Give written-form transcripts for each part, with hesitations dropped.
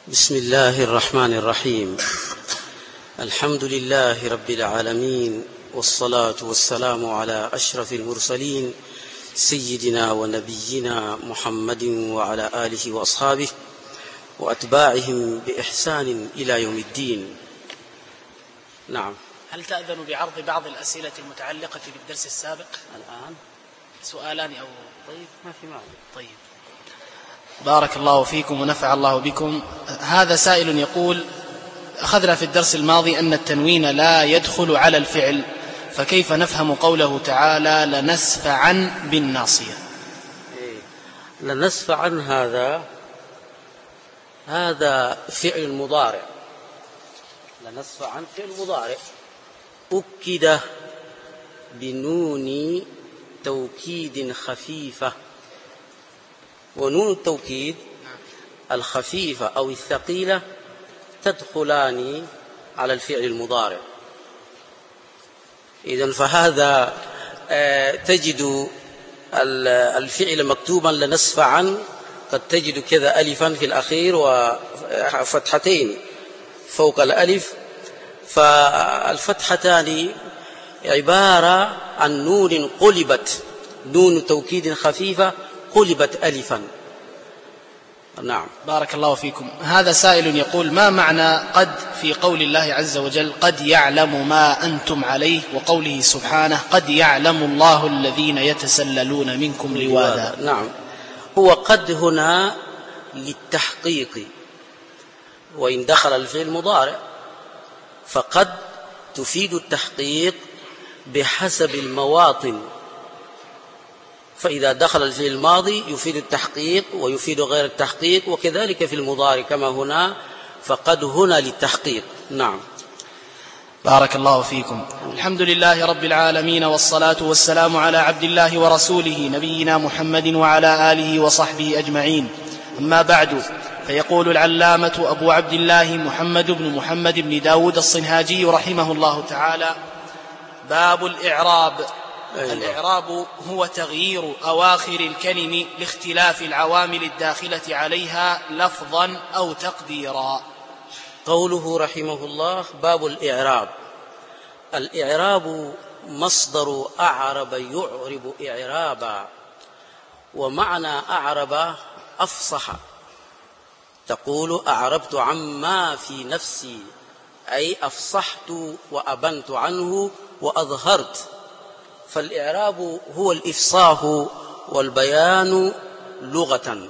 بسم الله الرحمن الرحيم. الحمد لله رب العالمين، والصلاة والسلام على أشرف المرسلين سيدنا ونبينا محمد وعلى آله وأصحابه وأتباعهم بإحسان إلى يوم الدين. نعم. هل تأذن بعرض بعض الأسئلة المتعلقة بالدرس السابق؟ الآن سؤالان أو طيب، ما في معنى. طيب، بارك الله فيكم ونفع الله بكم. هذا سائل يقول: أخذنا في الدرس الماضي أن التنوين لا يدخل على الفعل، فكيف نفهم قوله تعالى لنسفعن بالناصية؟ لنسفعن هذا فعل مضارع. لنسفعن فعل مضارع أكد بنون توكيد خفيفة، ونون التوكيد الخفيفة أو الثقيلة تدخلان على الفعل المضارع. إذن فهذا تجد الفعل مكتوبا لنسفعن قد تجد كذا ألفا في الأخير وفتحتين فوق الألف، فالفتحتان عبارة عن نون قلبت، نون توكيد خفيفة قلبت ألفا. نعم. بارك الله فيكم. هذا سائل يقول: ما معنى قد في قول الله عز وجل قد يعلم ما أنتم عليه، وقوله سبحانه قد يعلم الله الذين يتسللون منكم لواذا؟ نعم، هو قد هنا للتحقيق، وإن دخل الفعل المضارع فقد تفيد التحقيق بحسب المواطن، فإذا دخل الفعل الماضي يفيد التحقيق ويفيد غير التحقيق، وكذلك في المضارع كما هنا، فقد هنا للتحقيق. نعم. بارك الله فيكم. الحمد لله رب العالمين، والصلاة والسلام على عبد الله ورسوله نبينا محمد وعلى آله وصحبه أجمعين. أما بعد، فيقول العلامة أبو عبد الله محمد بن محمد بن داود الصنهاجي رحمه الله تعالى: باب الإعراب. الإعراب هو تغيير أواخر الكلم لاختلاف العوامل الداخلة عليها لفظا أو تقديرا. قوله رحمه الله: باب الإعراب. الإعراب مصدر أعرب يعرب إعرابا، ومعنى أعرب أفصح، تقول أعربت عما في نفسي، أي أفصحت وأبنت عنه وأظهرت. فالإعراب هو الإفصاح والبيان لغة،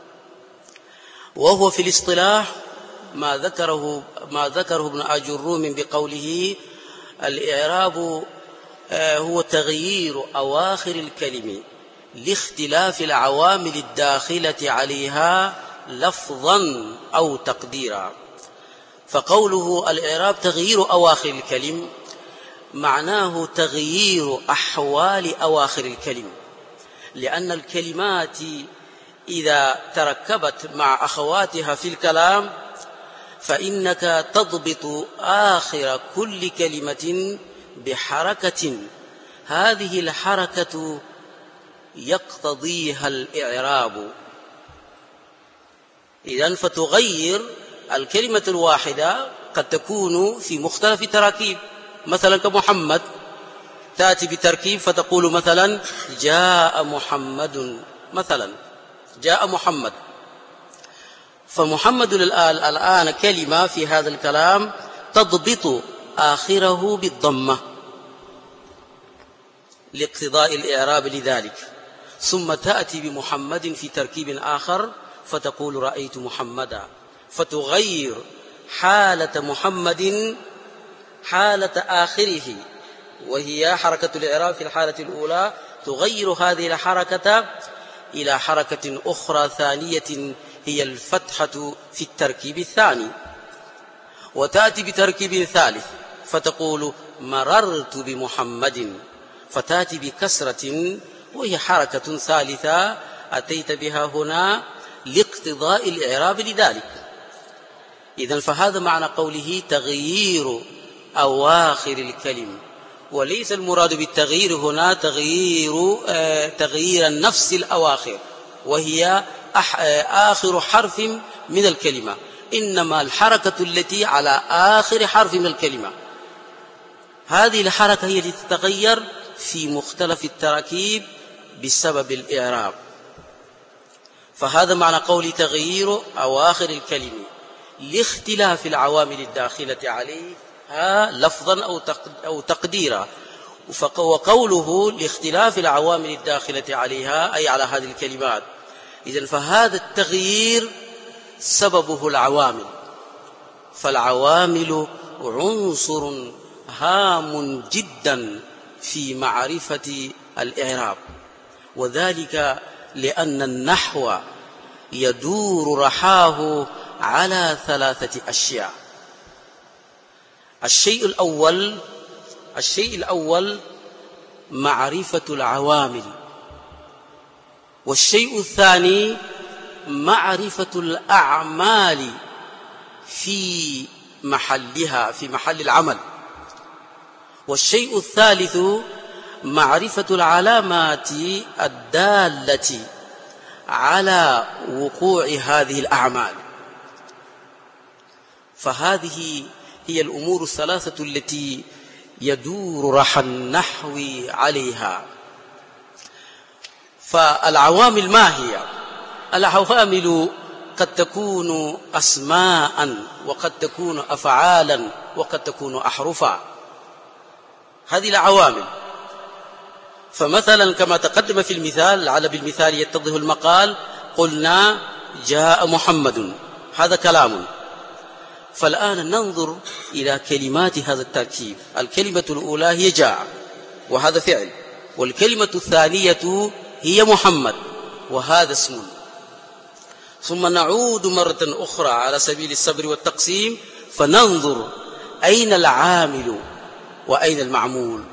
وهو في الاصطلاح ما ذكره ابن أجروم بقوله: الإعراب هو تغيير أواخر الكلم لاختلاف العوامل الداخلة عليها لفظا أو تقديرا. فقوله الإعراب تغيير أواخر الكلم معناه تغيير أحوال أواخر الكلم، لأن الكلمات إذا تركبت مع أخواتها في الكلام فإنك تضبط آخر كل كلمة بحركة، هذه الحركة يقتضيها الإعراب. إذن فتغير الكلمة الواحدة قد تكون في مختلف تراكيب، مثلا كمحمد تأتي بتركيب فتقول مثلا جاء محمد، مثلا جاء محمد، فمحمد الآن كلمة في هذا الكلام تضبط آخره بالضمة لاقتضاء الإعراب لذلك، ثم تأتي بمحمد في تركيب آخر فتقول رأيت محمدا، فتغير حالة محمد حالة آخره، وهي حركة الإعراب في الحالة الأولى، تغير هذه الحركة إلى حركة أخرى ثانية هي الفتحة في التركيب الثاني، وتأتي بتركيب ثالث فتقول مررت بمحمد، فتأتي بكسرة وهي حركة ثالثة أتيت بها هنا لاقتضاء الإعراب لذلك. إذن فهذا معنى قوله تغيير أواخر الكلم، وليس المراد بالتغيير هنا تغيير النفس الأواخر، وهي آخر حرف من الكلمة، إنما الحركة التي على آخر حرف من الكلمة، هذه الحركة هي التي تتغير في مختلف التراكيب بسبب الإعراب. فهذا معنى قول تغيير أواخر الكلمة لاختلاف العوامل الداخلة عليها لفظا أو تقديرا. وقوله لاختلاف العوامل الداخلة عليها أي على هذه الكلمات. إذن فهذا التغيير سببه العوامل، فالعوامل عنصر هام جدا في معرفة الإعراب، وذلك لأن النحو يدور رحاه على 3 أشياء. الشيء الأول معرفة العوامل، والشيء الثاني معرفة الأعمال في محلها، في محل العمل، والشيء الثالث معرفة العلامات الدالة على وقوع هذه الأعمال. فهذه هي الأمور الثلاثة التي يدور رحى النحو عليها. فالعوامل ما هي؟ العوامل قد تكون أسماء، وقد تكون أفعالا، وقد تكون أحرفا. هذه العوامل. فمثلا كما تقدم في المثال، لعل بالمثال يتضح المقال، قلنا جاء محمد، هذا كلام. فالآن ننظر إلى كلمات هذا التركيب. الكلمة الأولى هي جاء، وهذا فعل، والكلمة الثانية هي محمد، وهذا اسم. ثم نعود مرة أخرى على سبيل الصبر والتقسيم، فننظر أين العامل وأين المعمول.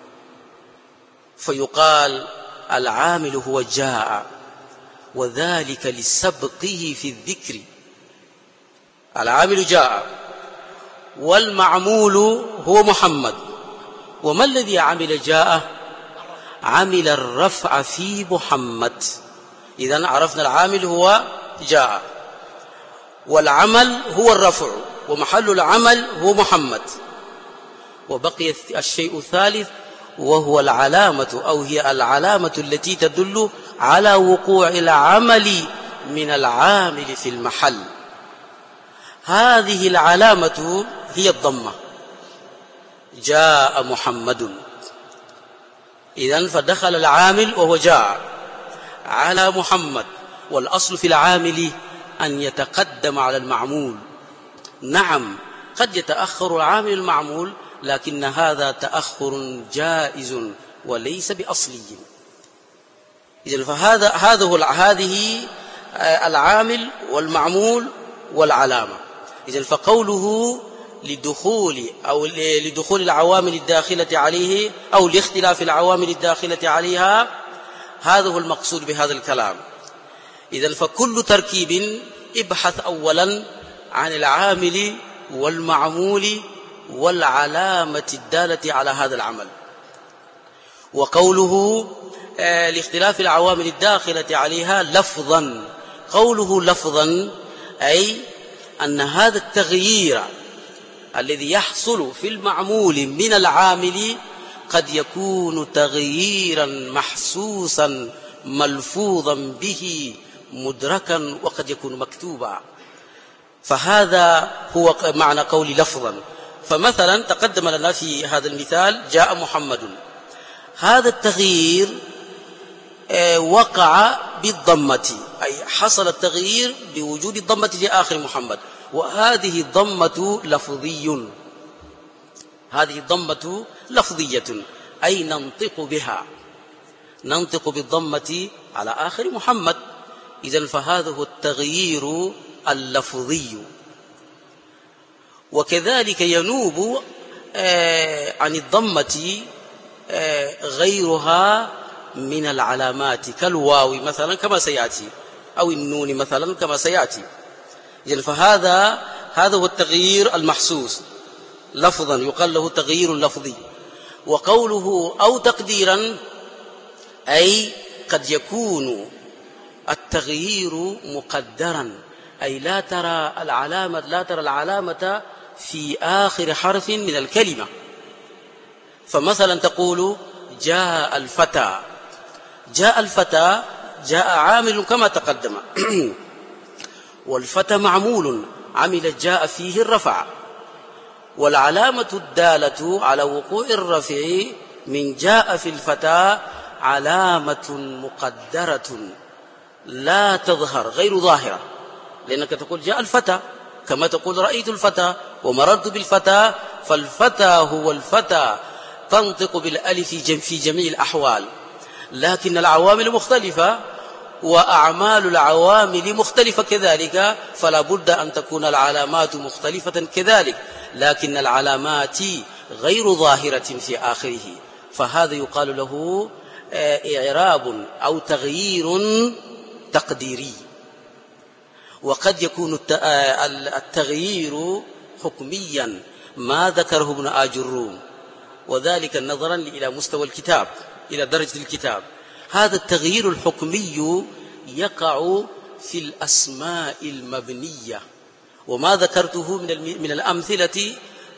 فيقال العامل هو جاء، وذلك لسبقه في الذكر. العامل جاء، والمعمول هو محمد. وما الذي عمل جاء؟ عمل الرفع في محمد. إذن عرفنا العامل هو جاء، والعمل هو الرفع، ومحل العمل هو محمد. وبقي الشيء الثالث، وهو العلامة، أو هي العلامة التي تدل على وقوع العمل من العامل في المحل. هذه العلامة هي الضمة. جاء محمد، إذن فدخل العامل وهو جاء على محمد. والأصل في العامل أن يتقدم على المعمول. نعم، قد يتأخر العامل المعمول، لكن هذا تأخر جائز وليس بأصلي. إذن هذه العامل والمعمول والعلامة. إذن فقوله لدخول العوامل الداخلة عليه، أو لاختلاف العوامل الداخلة عليها، هذا هو المقصود بهذا الكلام. إذن فكل تركيب ابحث أولا عن العامل والمعمول والعلامة الدالة على هذا العمل. وقوله لاختلاف العوامل الداخلة عليها لفظا، قوله لفظا أي أن هذا التغيير الذي يحصل في المعمول من العامل قد يكون تغييرا محسوسا ملفوظا به مدركا، وقد يكون مكتوبا. فهذا هو معنى قول لفظا. فمثلا تقدم لنا في هذا المثال جاء محمد، هذا التغيير وقع بالضمة، أي حصل التغيير بوجود الضمة في آخر محمد، وهذه الضمة لفظي. هذه الضمة لفظية، أي ننطق بها، ننطق بالضمة على آخر محمد. إذن فهذا هو التغيير اللفظي. وكذلك ينوب عن الضمة غيرها من العلامات، كالواو مثلا كما سيأتي، أو النون مثلا كما سيأتي. إذن فهذا هو التغيير المحسوس لفظا، يقال له تغيير لفظي. وقوله أو تقديرا أي قد يكون التغيير مقدرا، أي لا ترى العلامة في آخر حرف من الكلمة. فمثلا تقول جاء الفتى، جاء الفتى، جاء عامل كما تقدم والفتى معمول، عمل جاء فيه الرفع، والعلامة الدالة على وقوع الرفع من جاء في الفتى علامة مقدرة لا تظهر، غير ظاهرة، لأنك تقول جاء الفتى كما تقول رأيت الفتى ومررت بالفتى، فالفتى هو الفتى، تنطق بالألف في جميع الأحوال، لكن العوامل مختلفة وأعمال العوامل مختلفة كذلك، فلا بد أن تكون العلامات مختلفة كذلك، لكن العلامات غير ظاهرة في آخره، فهذا يقال له إعراب أو تغيير تقديري. وقد يكون التغيير حكميا ما ذكره ابن آجروم، وذلك نظرا إلى مستوى الكتاب، إلى درجة الكتاب. هذا التغيير الحكمي يقع في الأسماء المبنية، وما ذكرته من الأمثلة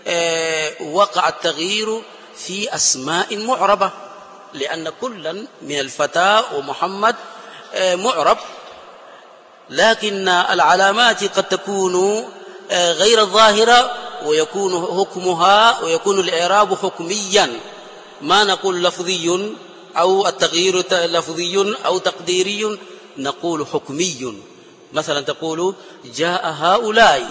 وقع التغيير في أسماء معربة، لأن كلا من الفتى ومحمد معرب، لكن العلامات قد تكون غير ظاهرة ويكون حكمها ويكون الإعراب حكميا، ما نقول لفظي أو التغيير لفظي أو تقديري، نقول حكمي. مثلا تقول جاء هؤلاء،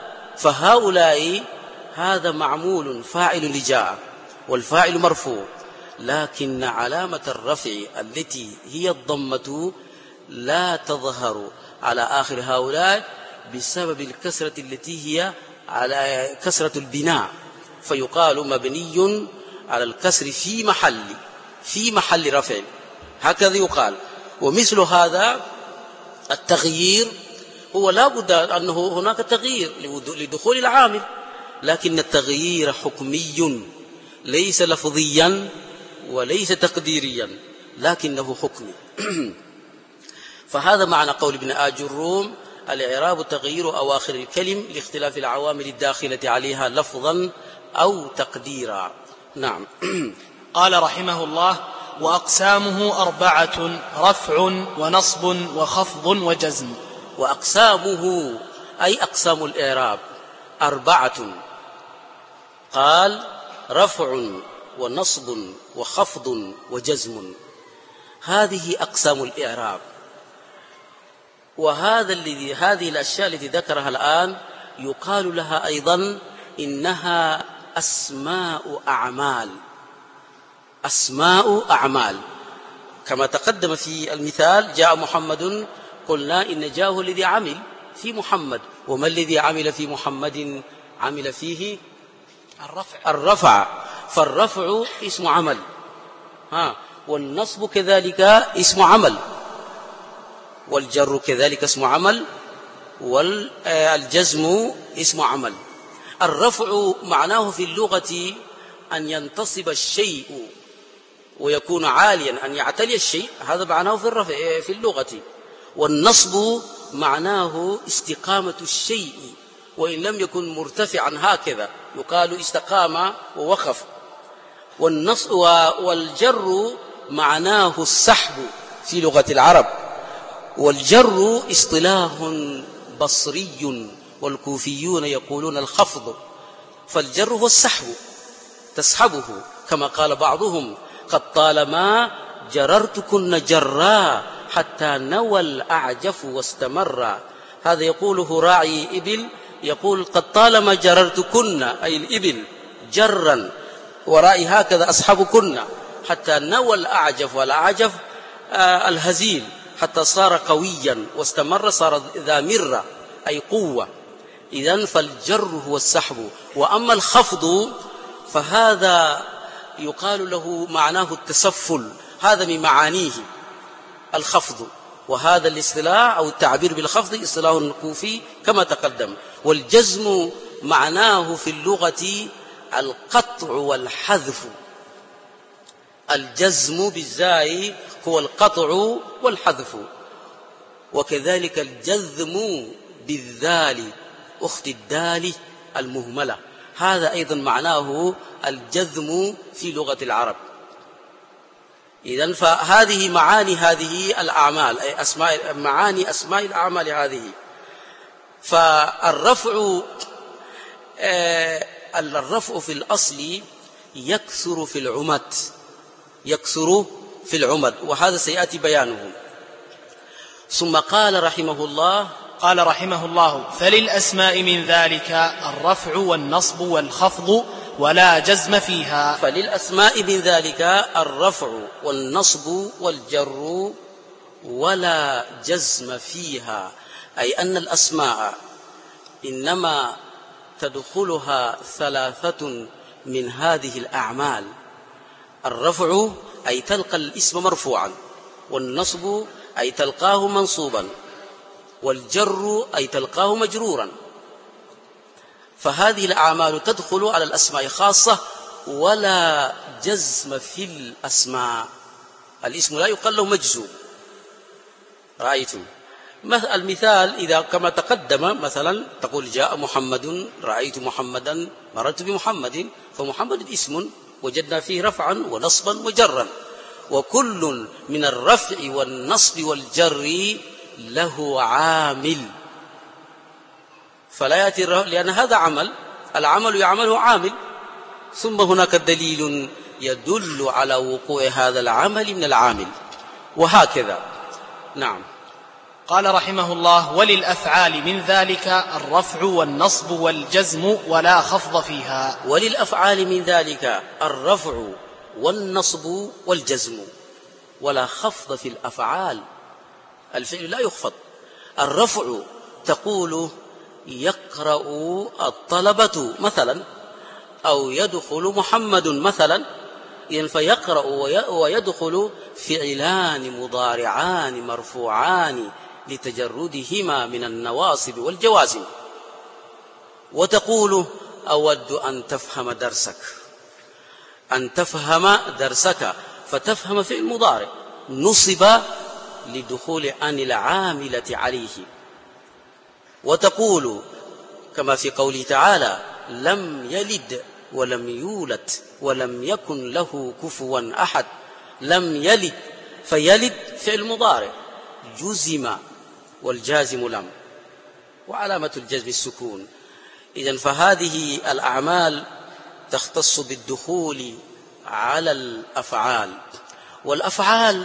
فهؤلاء هذا معمول فاعل لجاء والفاعل مرفوع، لكن علامة الرفع التي هي الضمة لا تظهر على آخر هؤلاء بسبب الكسرة التي هي على كسرة البناء، فيقال مبني على الكسر في محل رفع، هكذا يقال. ومثل هذا التغيير هو لا بد أنه هناك تغيير لدخول العامل، لكن التغيير حكمي ليس لفظيا وليس تقديريا، لكنه حكمي. فهذا معنى قول ابن آجروم الإعراب تغيير أواخر الكلم لاختلاف العوامل الداخلة عليها لفظا أو تقديرا. نعم. قال رحمه الله: وأقسامه 4: رفع ونصب وخفض وجزم. وأقسامه أي أقسام الإعراب 4، قال رفع ونصب وخفض وجزم، هذه أقسام الإعراب. هذه الأشياء التي ذكرها الآن يقال لها أيضا إنها أسماء أعمال، كما تقدم في المثال جاء محمد، قلنا إن جاءه الذي عمل في محمد، وما الذي عمل في محمد؟ عمل فيه الرفع، فالرفع اسم عمل، والنصب كذلك اسم عمل، والجر كذلك اسم عمل، والجزم اسم عمل. الرفع معناه في اللغة أن ينتصب الشيء ويكون عاليا، أن يعتلي الشيء، هذا معناه في الرفع في اللغة. والنصب معناه استقامة الشيء وإن لم يكن مرتفعا، هكذا يقال استقام ووقف. والجر معناه السحب في لغة العرب، والجر اصطلاح بصري، والكوفيون يقولون الخفض، فالجر هو السحب، تسحبه، كما قال بعضهم قد طالما جررتكن جرا حتى نوى الأعجف واستمر. هذا يقوله راعي إبل، يقول قد طالما جررتكن أي الإبل جرا، ورائي هكذا أسحبكن حتى نوى الأعجف، والأعجف الهزيل، حتى صار قويا، واستمر صار ذا مرة أي قوة. إذن فالجر هو السحب. وأما الخفض فهذا يقال له معناه التسفل، هذا من معانيه الخفض، وهذا الاصطلاح أو التعبير بالخفض اصطلاح كوفي كما تقدم. والجزم معناه في اللغة القطع والحذف، الجزم بالزاي هو القطع والحذف، وكذلك الجذم بالذال أخت الدال المهملة. هذا أيضا معناه الجذم في لغة العرب. إذن فهذه معاني هذه الأعمال، أي معاني أسماء الأعمال هذه. فالرفع في الأصل يكثر في العمد، وهذا سيأتي بيانه. ثم قال رحمه الله: فللأسماء من ذلك الرفع والنصب والخفض ولا جزم فيها. فللأسماء من ذلك الرفع والنصب والجر ولا جزم فيها، أي أن الأسماء إنما تدخلها ثلاثة من هذه الأعمال: الرفع أي تلقى الاسم مرفوعا، والنصب أي تلقاه منصوبا، والجر أي تلقاه مجرورا. فهذه الأعمال تدخل على الأسماء خاصة، ولا جزم في الأسماء، الاسم لا يقال له مجزوم. رأيتم المثال إذا كما تقدم، مثلا تقول جاء محمد، رأيت محمدا، مررت بمحمد، فمحمد اسم وجدنا فيه رفعا ونصبا وجرا، وكل من الرفع والنصب والجر له عامل، فلا يأتي لأن هذا العمل يعمله عامل، ثم هناك دليل يدل على وقوع هذا العمل من العامل، وهكذا. نعم. قال رحمه الله: وللأفعال من ذلك الرفع والنصب والجزم ولا خفض فيها. وللأفعال من ذلك الرفع والنصب والجزم ولا خفض في الأفعال. الفعل لا يخفض. الرفع تقول يقرأ الطلبة مثلا، أو يدخل محمد مثلا، فيقرأ ويدخل فعلان مضارعان مرفوعان لتجردهما من النواصب والجوازم. وتقول أود أن تفهم درسك، فتفهم فعل مضارع نصب لدخول أن العاملة عليه. وتقول كما في قوله تعالى: لم يلد ولم يولد ولم يكن له كفوا أحد. لم يلد، فيلد فعل مضارع جزم، والجازم لم، وعلامة الجزم السكون. إذن فهذه الأعمال تختص بالدخول على الأفعال. والأفعال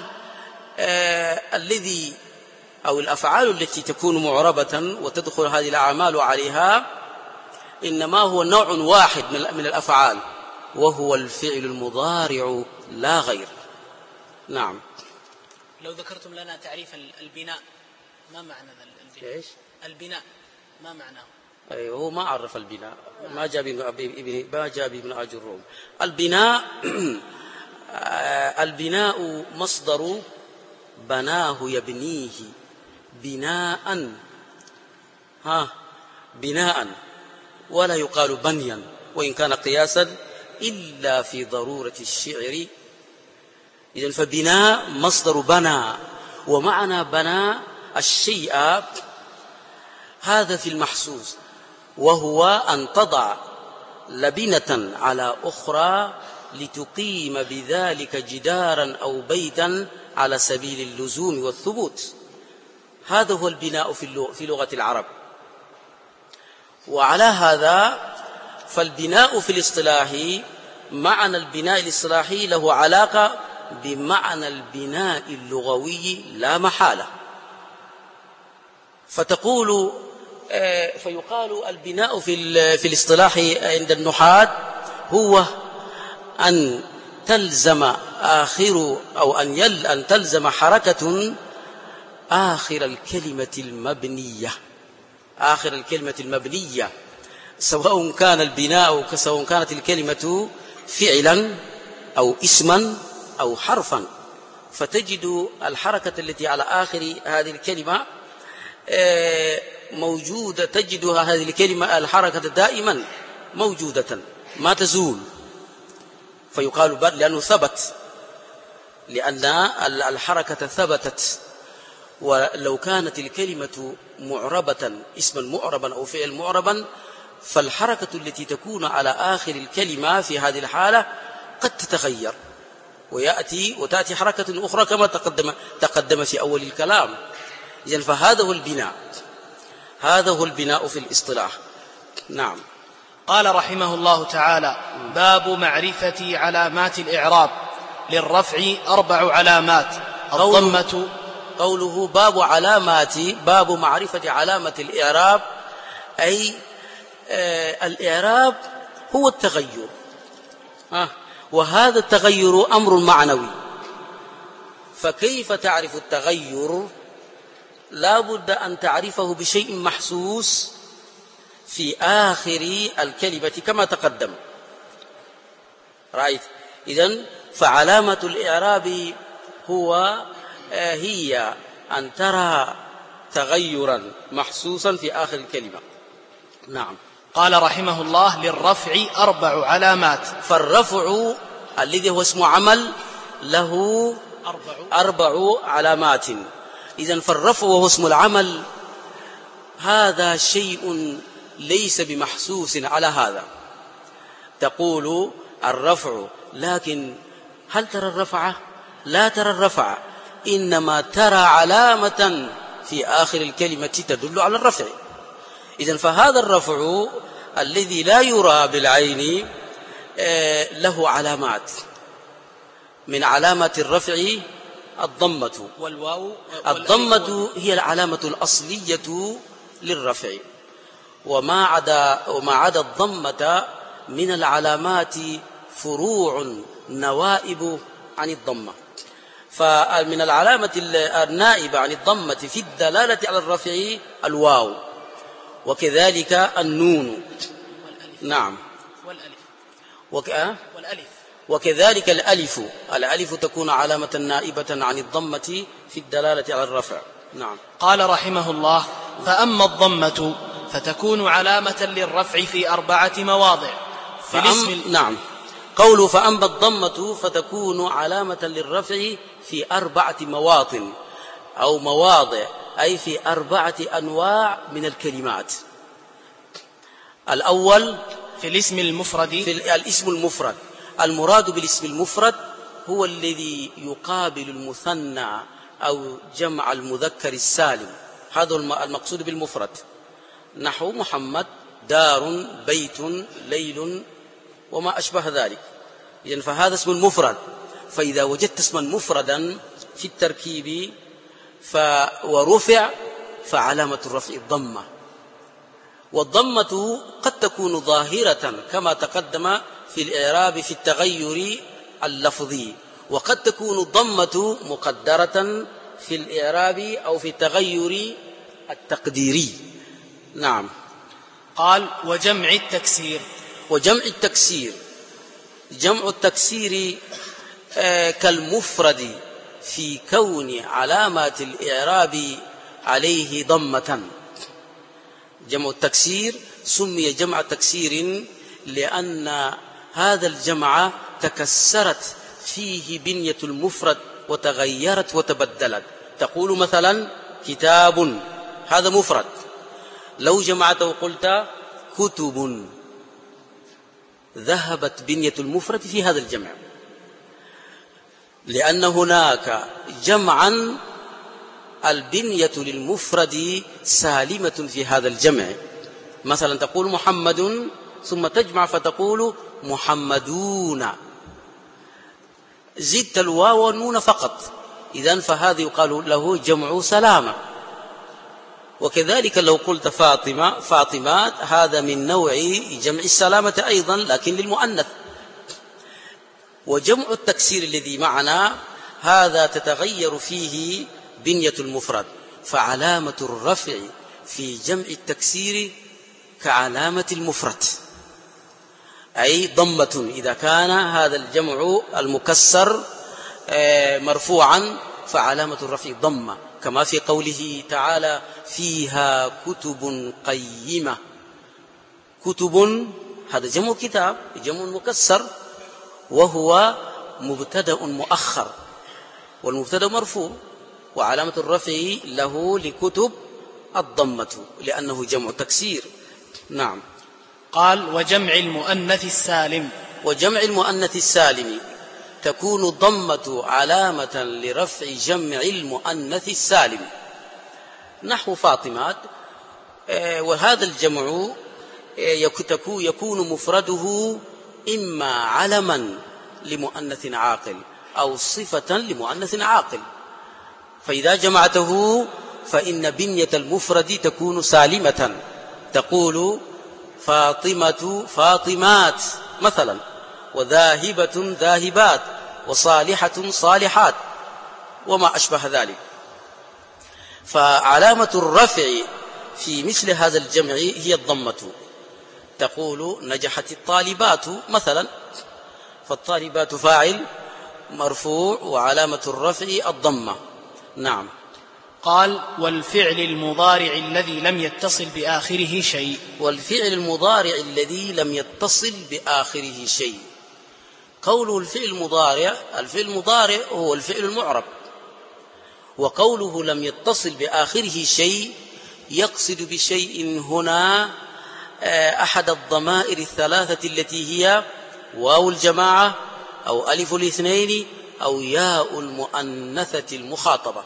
الأفعال التي تكون معربة وتدخل هذه الأعمال عليها إنما هو نوع واحد من الأفعال، وهو الفعل المضارع لا غير. نعم. لو ذكرتم لنا تعريف البناء، ما معنى البناء؟ إيش؟ البناء ما معناه؟ أيوه، هو ما عرف البناء، ما جاب ابن أجروم. البناء البناء مصدر بناه يبنيه بناء، ولا يقال بنيا، وإن كان قياسا إلا في ضرورة الشعر. إذن فبناء مصدر بنى، ومعنى بنى الشيء هذا في المحسوس، وهو أن تضع لبنة على أخرى لتقيم بذلك جدارا أو بيتا على سبيل اللزوم والثبوت. هذا هو البناء في لغة العرب. وعلى هذا فالبناء في الاصطلاح، معنى البناء الاصطلاحي له علاقة بمعنى البناء اللغوي لا محالة. فيقال البناء في الاصطلاح عند النحاة هو أن تلزم أن تلزم حركة آخر الكلمة المبنية، سواء كانت الكلمة فعلا أو اسما أو حرفا. فتجد الحركة التي على آخر هذه الكلمة موجودة، تجدها هذه الكلمة الحركة دائما موجودة ما تزول، فيقال لأنه ثبت، لأن الحركة ثبتت. ولو كانت الكلمة معربة اسما معربا أو فعل معربا فالحركة التي تكون على آخر الكلمة في هذه الحالة قد تتغير وتأتي حركة أخرى كما تقدم في أول الكلام. إذن فهذا هو البناء، هذا هو البناء في الاصطلاح. نعم. قال رحمه الله تعالى: باب معرفة علامات الإعراب. للرفع 4 علامات: الضمة. قوله باب معرفة علامة الإعراب، أي الإعراب هو التغير، وهذا التغير أمر معنوي. فكيف تعرف التغير؟ لا بد أن تعرفه بشيء محسوس في آخر الكلمة كما تقدم. رأيت؟ إذن فعلامة الإعراب هي أن ترى تغيرا محسوسا في آخر الكلمة. نعم. قال رحمه الله: للرفع 4 علامات. فالرفع الذي هو اسم عمل له 4 علامات. إذن فالرفع وهو اسم العمل هذا شيء ليس بمحسوس على هذا. تقول الرفع، لكن هل ترى الرفع؟ لا ترى الرفع، إنما ترى علامة في آخر الكلمة تدل على الرفع. إذن فهذا الرفع الذي لا يرى بالعين له علامات. من علامات الرفع الضمة، الضمة هي العلامة الأصلية للرفع، وما عدا الضمة من العلامات فروع نوائب عن الضمة. فمن العلامة النائبة عن الضمة في الدلالة على الرفع الواو، وكذلك النون. نعم. والألف. وكذلك الألف تكون علامة نائبة عن الضمة في الدلالة على الرفع. نعم. قال رحمه الله: فأما الضمة فتكون علامة للرفع في 4 مواضع. نعم. قوله فأما الضمة فتكون علامة للرفع في 4 مواطن أو مواضع، أي في 4 أنواع من الكلمات. الأول في الاسم المفرد. في الاسم المفرد. المراد بالاسم المفرد هو الذي يقابل المثنى أو جمع المذكر السالم، هذا المقصود بالمفرد، نحو محمد، دار، بيت، ليل، وما أشبه ذلك. إذن فهذا اسم المفرد. فإذا وجدت اسما مفردا في التركيب ورفع فعلامة الرفع الضمة. والضمة قد تكون ظاهرة كما تقدم في الإعراب في التغير اللفظي، وقد تكون الضمة مقدرة في الإعراب أو في التغير التقديري. نعم. قال: وجمع التكسير. وجمع التكسير، جمع التكسير كالمفرد في كون علامات الإعراب عليه ضمة. جمع التكسير سمي جمع تكسير لأن هذا الجمع تكسرت فيه بنية المفرد وتغيرت وتبدلت. تقول مثلا كتاب، هذا مفرد، لو جمعته وقلت كتب ذهبت بنية المفرد في هذا الجمع، لأن هناك جمعا البنية للمفرد سالمة في هذا الجمع. مثلا تقول محمد ثم تجمع فتقول محمدون، زدت الواو والنون فقط، إذن فهذا يقال له جمع سلامة. وكذلك لو قلت فاطمة، فاطمات، هذا من نوع جمع السلامة أيضا لكن للمؤنث. وجمع التكسير الذي معنا هذا تتغير فيه بنية المفرد، فعلامة الرفع في جمع التكسير كعلامة المفرد، أي ضمة إذا كان هذا الجمع المكسر مرفوعا فعلامة الرفع ضمة، كما في قوله تعالى فيها كتب قيمة. كتب هذا جمع كتاب، جمع مكسر، وهو مبتدأ مؤخر، والمبتدأ مرفوع وعلامة الرفع له لكتب الضمة لأنه جمع تكسير. نعم. قال: وجمع المؤنث السالم. وجمع المؤنث السالم تكون الضمة علامة لرفع جمع المؤنث السالم نحو فاطمات، وهذا الجمع يكون مفرده إما علما لمؤنث عاقل أو صفة لمؤنث عاقل، فإذا جمعته فإن بنية المفرد تكون سالمة، تقول فاطمة فاطمات مثلا، وذاهبة ذاهبات، وصالحة صالحات، وما أشبه ذلك. فعلامة الرفع في مثل هذا الجمع هي الضمة، تقول نجحت الطالبات مثلا، فالطالبات فاعل مرفوع وعلامة الرفع الضمة. نعم. قال: والفعل المضارع الذي لم يتصل بآخره شيء. والفعل المضارع الذي لم يتصل بآخره شيء، قوله الفعل المضارع، الفعل المضارع هو الفعل المعرب، وقوله لم يتصل بآخره شيء يقصد بشيء هنا أحد الضمائر الثلاثة التي هي واو الجماعة أو ألف الاثنين أو ياء المؤنثة المخاطبة.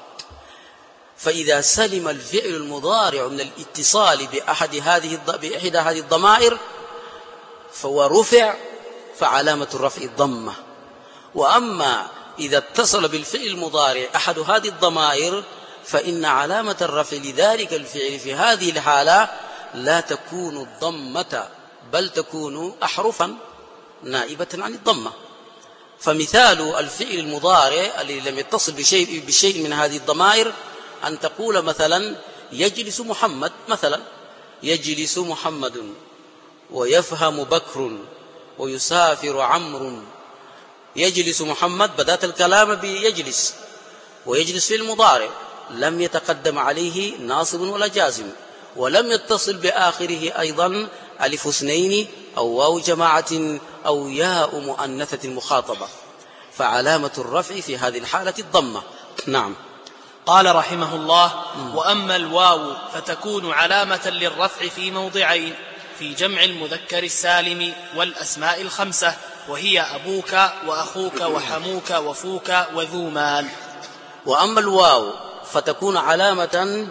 فإذا سلم الفعل المضارع من الاتصال بإحدى هذه الضمائر فهو رفع، فعلامة الرفع الضمة. وأما إذا اتصل بالفعل المضارع أحد هذه الضمائر فإن علامة الرفع لذلك الفعل في هذه الحالة لا تكون الضمة، بل تكون أحرفا نائبة عن الضمة. فمثال الفعل المضارع الذي لم يتصل بشيء من هذه الضمائر أن تقول مثلا يجلس محمد مثلا، يجلس محمد، ويفهم بكر، ويسافر عمرو. يجلس محمد بدأت الكلام بيجلس، ويجلس في المضارع لم يتقدم عليه ناصب ولا جازم، ولم يتصل بآخره أيضا ألف اثنين أو واو جماعة أو ياء مؤنثة مخاطبة، فعلامة الرفع في هذه الحالة الضمة. نعم. قال رحمه الله: وأما الواو فتكون علامة للرفع في موضعين في جمع المذكر السالم والأسماء الخمسة، وهي أبوك وأخوك وحموك وفوك وذو مال. وأما الواو فتكون علامة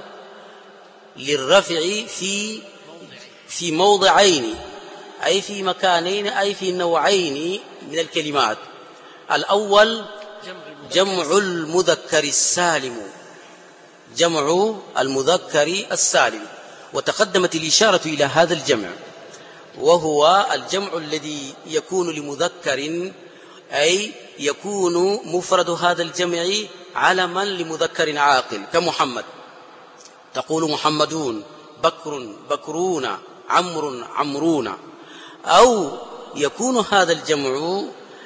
للرفع في موضعين، أي في مكانين، أي في نوعين من الكلمات. الأول جمع المذكر السالم، جمع المذكر السالم، وتقدمت الإشارة إلى هذا الجمع، وهو الجمع الذي يكون لمذكر، أي يكون مفرد هذا الجمع علما لمذكر عاقل كمحمد، تقول محمدون، بكر بكرون، عمرو عمرون. أو يكون هذا الجمع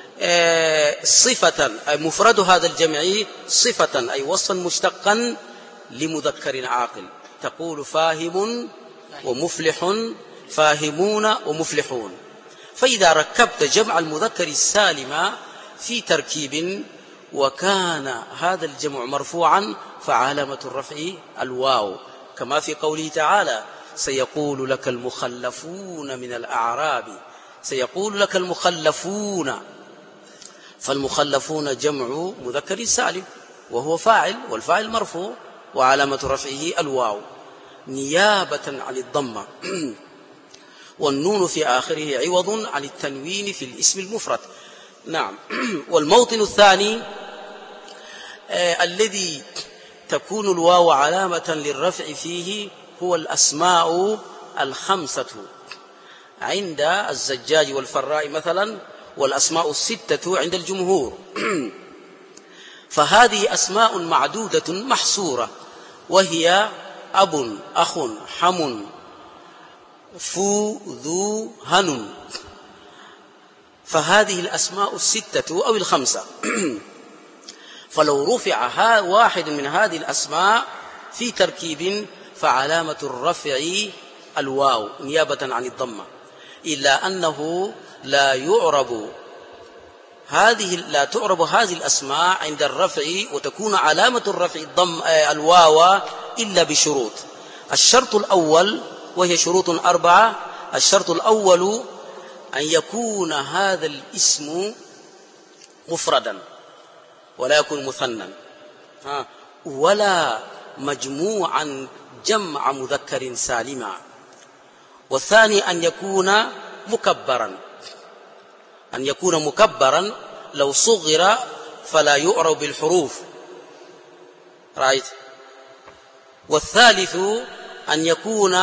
صفة، أي مفرد هذا الجمع صفة أي وصفا مشتقا لمذكر عاقل، تقول فاهم ومفلح، فاهمون ومفلحون. فإذا ركبت جمع المذكر السالم في تركيب وكان هذا الجمع مرفوعا فعلامة الرفع الواو، كما في قوله تعالى: سيقول لك المخلفون من الأعراب، سيقول لك المخلفون، فالمخلفون جمع مذكر سالم وهو فاعل، والفاعل مرفوع وعلامة رفعه الواو نيابة عن الضمة والنون في آخره عوض عن التنوين في الاسم المفرد. نعم. والموطن الثاني الذي تكون الواو علامة للرفع فيه هو الأسماء الخمسة عند الزجاج والفراء مثلا، والأسماء الستة عند الجمهور. فهذه أسماء معدودة محصورة، وهي أب، أخ، حم، فو، ذو، هن. فهذه الأسماء الستة أو الخمسة فلو رفع واحد من هذه الأسماء في تركيب فعلامة الرفع الواو نيابة عن الضمة، إلا أنه لا يعرب هذه لا تعرب هذه الأسماء عند الرفع وتكون علامة الرفع الضم الواو إلا بشروط. الشرط الأول، وهي شروط 4. الشرط الأول أن يكون هذا الاسم مفردا ولا يكون مثنى، ولا مجموعا جمع مذكر سالما. والثاني أن يكون مكبرا، أن يكون مكبرا، لو صغر فلا يعرب بالحروف، رأيت. والثالث أن يكون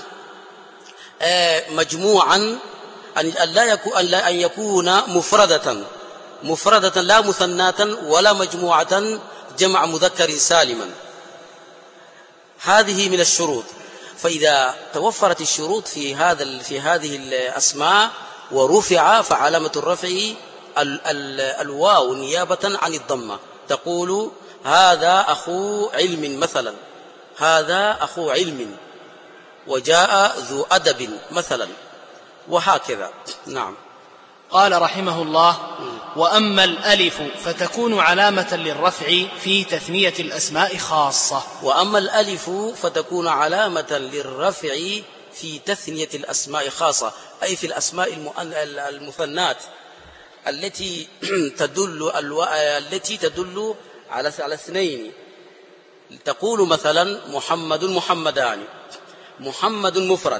مجموعا، أن يكون مفردة لا مثناة ولا مجموعة جمع مذكر سالما. هذه من الشروط. فإذا توفرت الشروط في هذه الأسماء ورفع فعلامة الرفع الواو نيابة عن الضمة. تقول هذا أخو علم مثلا، هذا أخو علم، وجاء ذو أدب مثلا، وهكذا. نعم. قال رحمه الله: وأما الألف فتكون علامة للرفع في تثنية الأسماء خاصة. وأما الألف فتكون علامة للرفع في تثنية الأسماء خاصة، أي في الأسماء المثنات التي تدل على اثنين. تقول مثلا محمد محمدان، محمد مفرد،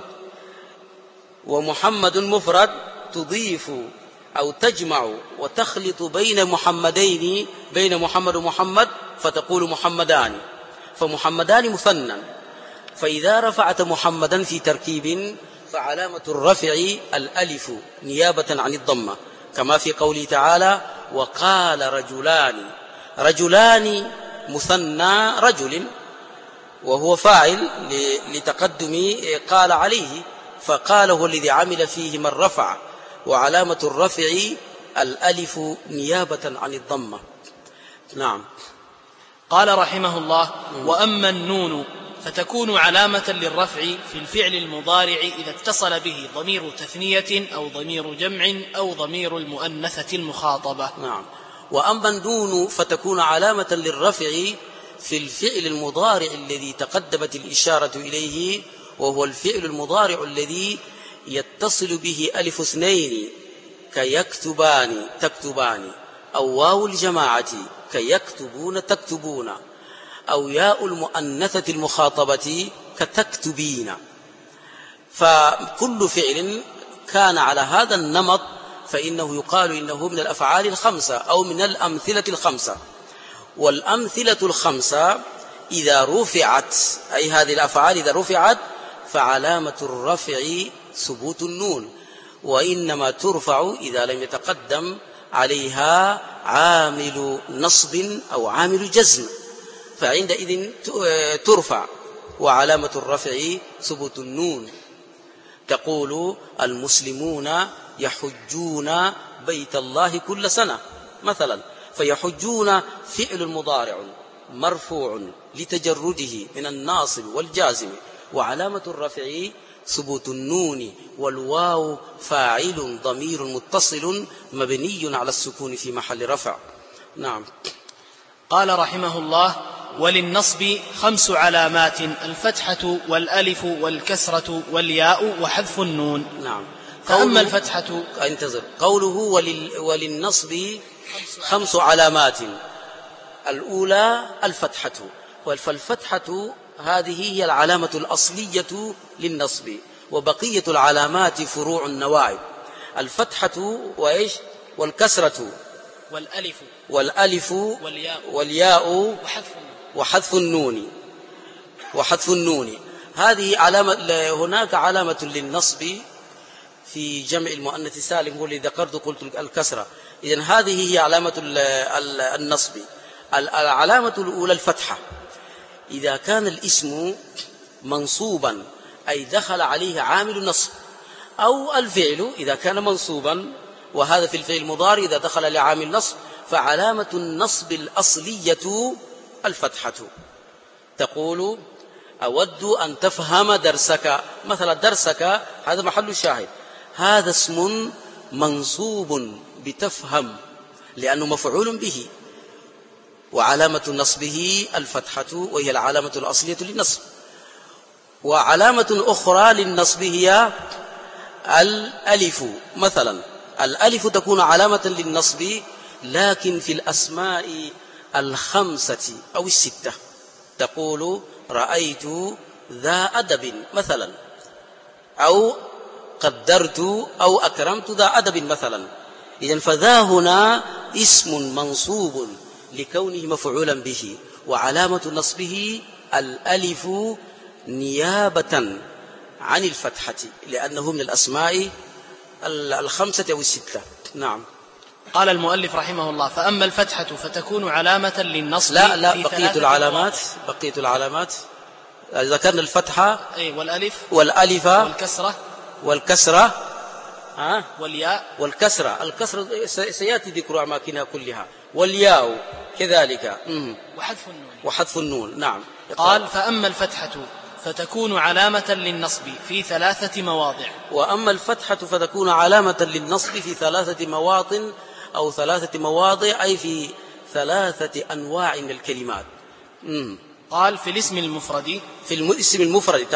ومحمد مفرد تضيف أو تجمع وتخلط بين محمدين، بين محمد ومحمد، فتقول محمدان، فمحمدان مثنى. فإذا رفعت محمدا في تركيب فعلامة الرفع الألف نيابة عن الضمة، كما في قوله تعالى: وقال رجلان. رجلان مثنى رجل، وهو فاعل لتقدم قال عليه، فقال هو الذي عمل فيه من رفع، وعلامة الرفع الألف نيابة عن الضمة. نعم. قال رحمه الله: وأما النون فتكون علامة للرفع في الفعل المضارع إذا اتصل به ضمير تثنية أو ضمير جمع أو ضمير المؤنثة المخاطبة. نعم. وأما النون فتكون علامة للرفع في الفعل المضارع الذي تقدمت الإشارة إليه، وهو الفعل المضارع الذي يتصل به ألف اثنين كيكتبان تكتبان، أو واو الجماعة كيكتبون تكتبون، أو ياء المؤنثة المخاطبة كتكتبين. فكل فعل كان على هذا النمط فإنه يقال إنه من الأفعال الخمسة أو من الأمثلة الخمسة. والأمثلة الخمسة إذا رفعت، أي هذه الأفعال إذا رفعت فعلامة الرفع ثبوت النون، وإنما ترفع إذا لم يتقدم عليها عامل نصب أو عامل جزم، فعندئذ ترفع، وعلامة الرفع ثبوت النون. تقول المسلمون يحجون بيت الله كل سنة مثلا، فيحجون فعل مضارع مرفوع لتجرده من الناصب والجازم، وعلامة الرفع ثبوت النون، والواو فاعل ضمير متصل مبني على السكون في محل رفع. نعم. قال رحمه الله: وللنصب 5 علامات: الفتحة والألف والكسرة والياء وحذف النون. نعم. فأما الفتحة، انتظر، قوله وللنصب 5 علامات. الأولى الفتحة، فالفتحة هذه هي العلامة الأصلية للنصب، وبقية العلامات فروع النوائب. الفتحة وإيش؟ والكسرة والألف والياء وحذف النون. هذه علامة. هناك علامة للنصب في جمع المؤنث السالم، هو الذي ذكرت قلت الكسرة. إذن هذه هي علامة النصب. العلامة الأولى الفتحة، إذا كان الاسم منصوبا أي دخل عليه عامل نصب، أو الفعل إذا كان منصوبا، وهذا في الفعل المضارع إذا دخل لعامل نصب، فعلامة النصب الأصلية الفتحة. تقول أود أن تفهم درسك مثلا، درسك هذا محل الشاهد، هذا اسم منصوب بتفهم، لأنه مفعول به، وعلامة نصبه الفتحة وهي العلامة الأصلية للنصب. وعلامة أخرى للنصب هي الألف مثلا. الألف تكون علامة للنصب لكن في الأسماء الخمسة أو الستة. تقول رأيت ذا أدب مثلا، أو قدرت أو أكرمت ذا أدب مثلا. إذن فذا هنا اسم منصوب لكونه مفعولا به، وعلامة نصبه الألف نيابة عن الفتحة لأنه من الأسماء الخمسة أو الستة. نعم. قال المؤلف رحمه الله: فأما الفتحة فتكون علامة للنصب. لا بقية العلامات ذكرنا الفتحة والألف والكسرة والياء الكسرة سيأتي ذكر أماكنها كلها، والياء كذلك، وحذف النون. نعم. قال: فأما الفتحة فتكون علامة للنصب في 3 مواضع. وأما الفتحة فتكون علامة للنصب في 3 مواطن أو 3 مواضع، أي في 3 أنواع من الكلمات. قال: في الاسم المفرد. في الاسم المفرد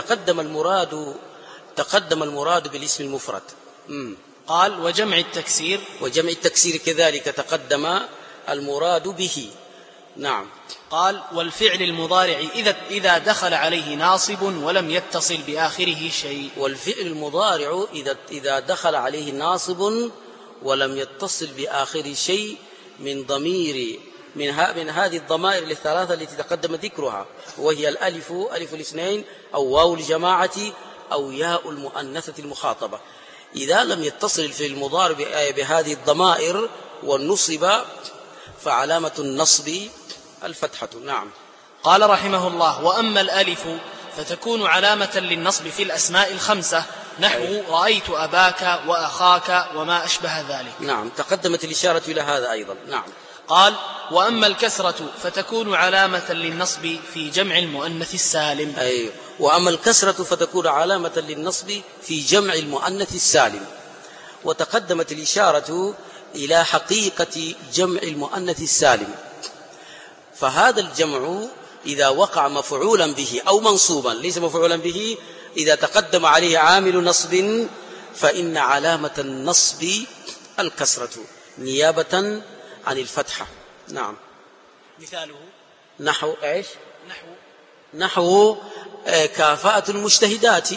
تقدم المراد بالاسم المفرد. قال: وجمع التكسير كذلك تقدم المراد به. نعم. قال: والفعل المضارع إذا دخل عليه ناصب ولم يتصل بآخره شيء. والفعل المضارع إذا دخل عليه ناصب ولم يتصل بآخره شيء من ضمير من هذه الضمائر الثلاثة التي تقدم ذكرها، وهي الألف، ألف الاثنين، أو واو الجماعة، أو ياء المؤنثة المخاطبة. إذا لم يتصل الفعل المضارع بهذه الضمائر والنصب فعلامة النصب الفتحة. نعم. قال رحمه الله: وأما الألف فتكون علامة للنصب في الأسماء الخمسة، نحو رأيت أباك وأخاك وما أشبه ذلك. نعم، تقدمت الإشارة إلى هذا أيضا. نعم. قال: وأما الكسرة فتكون علامة للنصب في جمع المؤنث السالم. أيوه. وأما الكسرة فتكون علامة للنصب في جمع المؤنث السالم. وتقدمت الإشارة إلى حقيقة جمع المؤنث السالم. فهذا الجمع إذا وقع مفعولا به أو منصوبا، ليس مفعولا به، إذا تقدم عليه عامل نصب فإن علامة النصب الكسرة نيابة عن الفتحة. نعم. مثاله نحو إيش؟ نحو كافأة المجتهدات.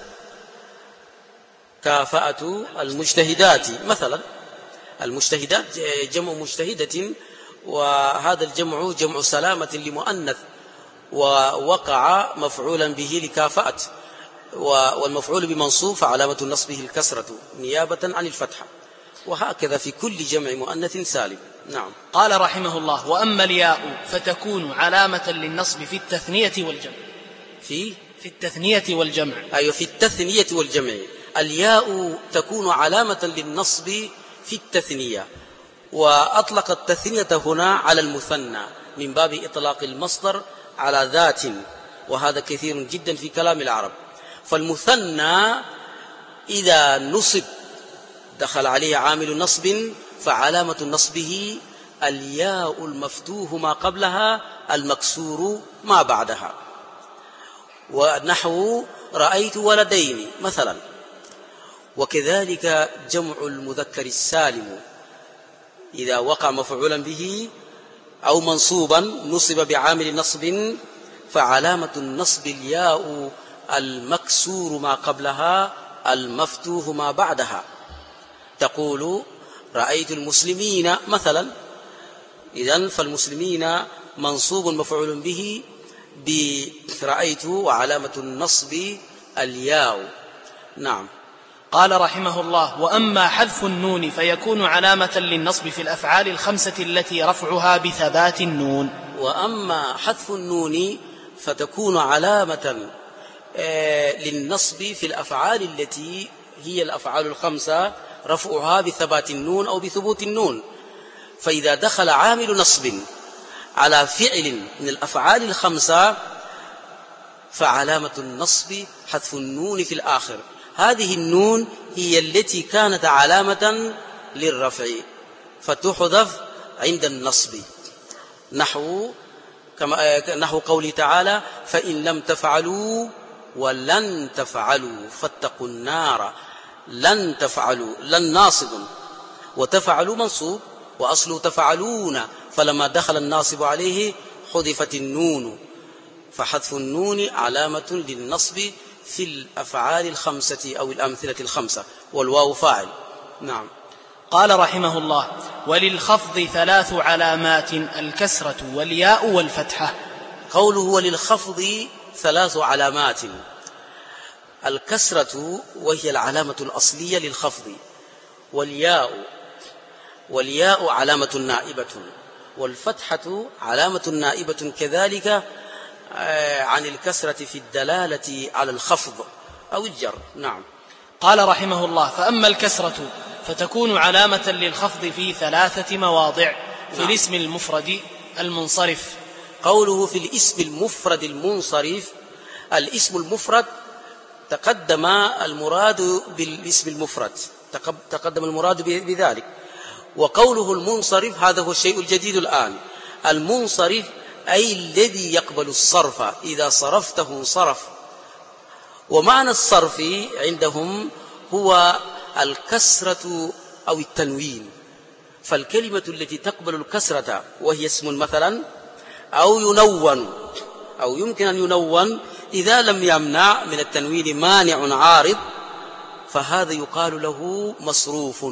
كافأة المجتهدات مثلا. المجتهدات جمع مجتهدة، وهذا الجمع جمع سلامة لمؤنث، ووقع مفعولا به لكافأة، والمفعول بمنصوب فعلامة نصبه الكسرة نيابة عن الفتحة، وهكذا في كل جمع مؤنث سالم. نعم. قال رحمه الله: وأما الياء فتكون علامة للنصب في التثنية والجمع. في التثنية والجمع. أيوة، في التثنية والجمع. الياء تكون علامة للنصب في التثنية، وأطلق التثنية هنا على المثنى من باب إطلاق المصدر على ذات، وهذا كثير جدا في كلام العرب. فالمثنى إذا نصب دخل عليه عامل نصب فعلامة نصبه الياء المفتوح ما قبلها المكسور ما بعدها. ونحو رأيت ولدين مثلا. وكذلك جمع المذكر السالم إذا وقع مفعولا به أو منصوبا نصب بعامل نصب فعلامة النصب الياء المكسور ما قبلها المفتوح ما بعدها. تقول رأيت المسلمين مثلا. إذن فالمسلمين منصوب مفعول به برأيت، وعلامة النصب الياء. نعم. قال رحمه الله: وأما حذف النون فيكون علامة للنصب في الأفعال الخمسة التي رفعها بثبات النون. وأما حذف النون فتكون علامة للنصب في الأفعال التي هي الأفعال الخمسة رفعها بثبات النون أو بثبوت النون. فإذا دخل عامل نصب على فعل من الأفعال الخمسة فعلامة النصب حذف النون في الآخر. هذه النون هي التي كانت علامة للرفع، فتحذف عند النصب، نحو قوله تعالى: فإن لم تفعلوا ولن تفعلوا فاتقوا النار. لن تفعلوا، لن ناصب، وتفعلوا منصوب، وأصله تفعلون، فلما دخل الناصب عليه حذفت النون، فحذف النون علامة للنصب في الأفعال الخمسة أو الأمثلة الخمسة، والواو فاعل. نعم. قال رحمه الله: وللخفض 3 علامات: الكسرة والياء والفتحة. قوله وللخفض 3 علامات: الكسرة وهي العلامة الأصلية للخفض، والياء علامة نائبة، والفتحة علامة نائبة كذلك عن الكسرة في الدلالة على الخفض أو الجر. نعم. قال رحمه الله: فأما الكسرة فتكون علامة للخفض في 3 مواضع: في الاسم المفرد المنصرف. قوله في الاسم المفرد المنصرف، الاسم المفرد تقدم المراد بالاسم المفرد، تقدم المراد بذلك. وقوله المنصرف هذا هو الشيء الجديد الآن. المنصرف أي الذي يقبل الصرف، إذا صرفته انصرف. ومعنى الصرف عندهم هو الكسرة أو التنوين، فالكلمة التي تقبل الكسرة وهي اسم مثلا، أو ينون، أو يمكن أن ينون إذا لم يمنع من التنوين مانع عارض، فهذا يقال له مصروف.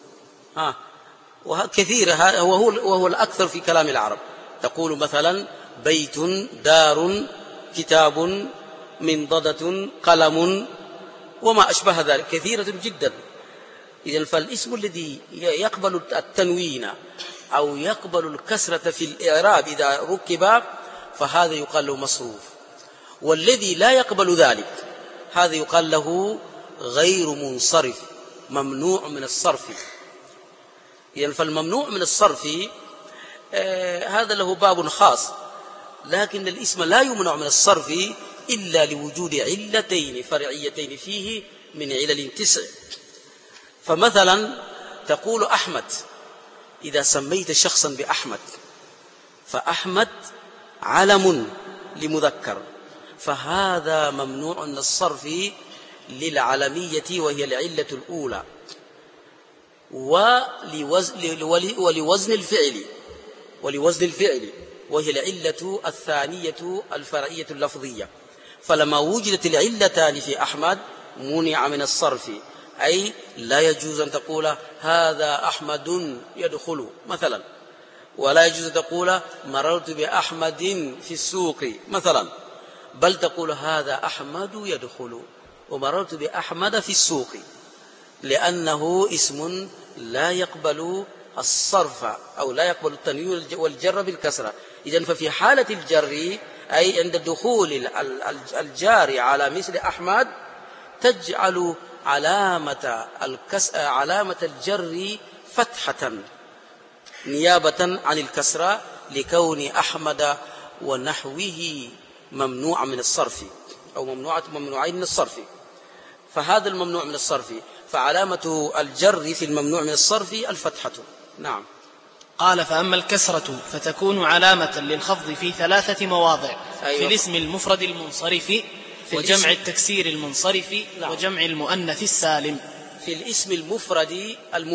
وكثير، وهو الأكثر في كلام العرب. تقول مثلا: بيت، دار، كتاب، منضدة، قلم، وما أشبه ذلك، كثيرة جدا. إذن فالاسم الذي يقبل التنوين أو يقبل الكسرة في الإعراب إذا ركب فهذا يقال له مصروف، والذي لا يقبل ذلك هذا يقال له غير منصرف، ممنوع من الصرف. إذن فالممنوع من الصرف هذا له باب خاص، لكن الاسم لا يمنع من الصرف إلا لوجود علتين فرعيتين فيه من علل 9. فمثلا تقول أحمد، إذا سميت شخصا بأحمد، فأحمد علم لمذكر، فهذا ممنوع من الصرف للعلمية وهي العلة الأولى، ولوزن الفعل وهي العلة الثانية الفرعية اللفظية. فلما وجدت العلتان في أحمد منع من الصرف، أي لا يجوز أن تقول هذا أحمد يدخل مثلا، ولا يجوز أن تقول مررت بأحمد في السوق مثلا، بل تقول هذا أحمد يدخل ومررت بأحمد في السوق، لأنه اسم لا يقبل الصرف أو لا يقبل التنوين والجر بالكسرة. إذن ففي حالة الجر، أي عند دخول الجار على مثل أحمد، تجعل علامة الجر فتحة نيابة عن الكسرة، لكون أحمد ونحوه ممنوع من الصرف أو ممنوعين من الصرف، فهذا الممنوع من الصرف، فعلامة الجر في الممنوع من الصرف الفتحة. نعم. قال: فأما الكسرة فتكون علامة للخفض في 3 مواضع: أيوة. في الاسم المفرد المنصرف، وجمع التكسير المنصرف، نعم. وجمع المؤنث السالم. في الاسم المفرد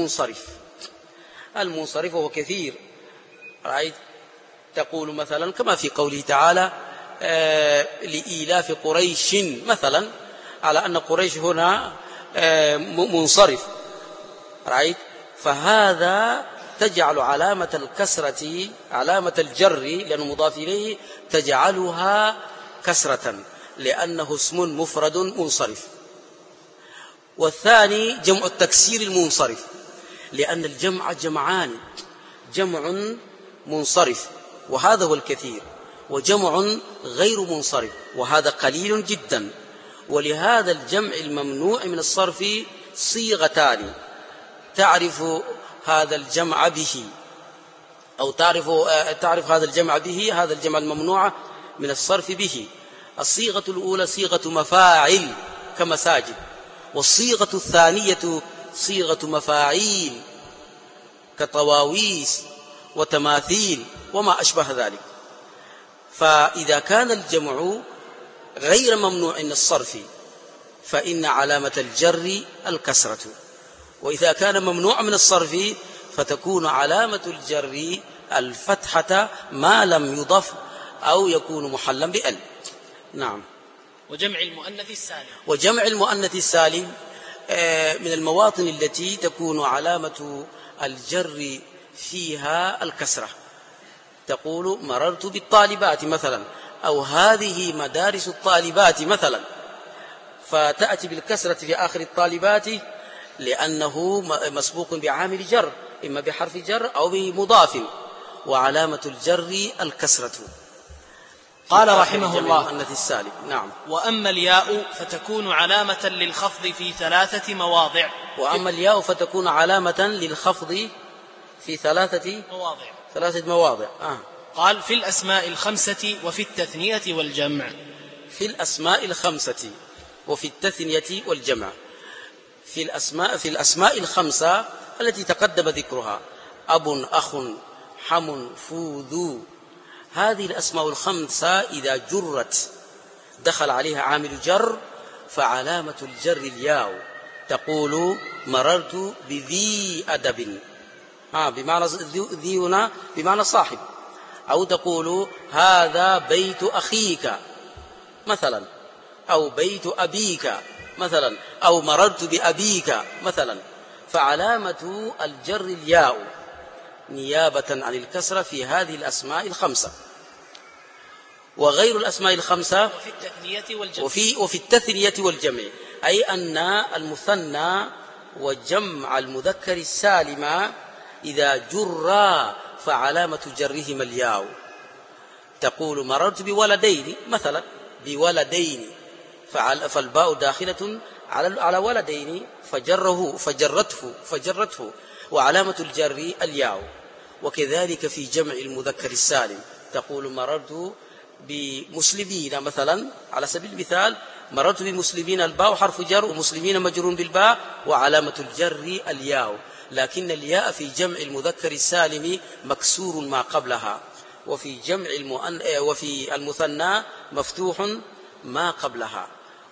المنصرف هو كثير، رأيت تقول مثلا كما في قوله تعالى: لإيلاف قريش مثلا، على أن قريش هنا منصرف، رأيت، فهذا تجعل علامة الكسرة، علامة الجر لأنه مضاف إليه، تجعلها كسرة لأنه اسم مفرد منصرف. والثاني جمع التكسير المنصرف، لأن الجمع جمعان: جمع منصرف وهذا هو الكثير، وجمع غير منصرف وهذا قليل جدا. ولهذا الجمع الممنوع من الصرف صيغتان تعرف هذا الجمع به، أو تعرف هذا الجمع به، هذا الجمع الممنوع من الصرف به. الصيغة الأولى صيغة مفاعل كمساجد، والصيغة الثانية صيغة مفاعيل كطواويس وتماثيل وما أشبه ذلك. فإذا كان الجمع غير ممنوع من الصرف فإن علامة الجر الكسرة، وإذا كان ممنوع من الصرف فتكون علامة الجر الفتحة ما لم يضف أو يكون محلا بأل. نعم. وجمع المؤنث السالم، وجمع المؤنث السالم من المواطن التي تكون علامة الجر فيها الكسرة. تقول مررت بالطالبات مثلا، أو هذه مدارس الطالبات مثلا، فتأتي بالكسرة في آخر الطالبات لأنه مسبوق بعامل جر، إما بحرف جر أو بمضاف، وعلامة الجر الكسرة. قال رحمه الله: المؤنث السالم. نعم. وأما الياء فتكون علامة للخفض في 3 مواضع. وأما الياء فتكون علامة للخفض في 3 مواضع. قال: في الأسماء الخمسة وفي التثنية والجمع. في الأسماء الخمسة وفي التثنية والجمع. في الأسماء الخمسة التي تقدم ذكرها، أب، أخ، حم، فو، ذو، هذه الأسماء الخمسة إذا جرت دخل عليها عامل جر فعلامة الجر الياء. تقول مررت بذي أدب، بمعنى ذي هنا بمعنى صاحب، أو تقول هذا بيت أخيك مثلا، أو بيت أبيك مثلا، أو مررت بأبيك مثلا، فعلامة الجر الياء نيابة عن الكسرة في هذه الأسماء الخمسة. وغير الأسماء الخمسة وفي التثنية والجمع، أي أن المثنى وجمع المذكر السالم إذا جرا فعلامة جرهما الياء. تقول مررت بولدين مثلا، بولدين، فالباء داخلة على ولدين فجرته وعلامة الجر الياء. وكذلك في جمع المذكر السالم، تقول مررت بمسلمين مثلا، على سبيل المثال مررت بمسلمين، الباء حرف جر ومسلمين مجرور بالباء وعلامة الجر الياء، لكن الياء في جمع المذكر السالم مكسور ما قبلها، وفي المثنى مفتوح ما قبلها،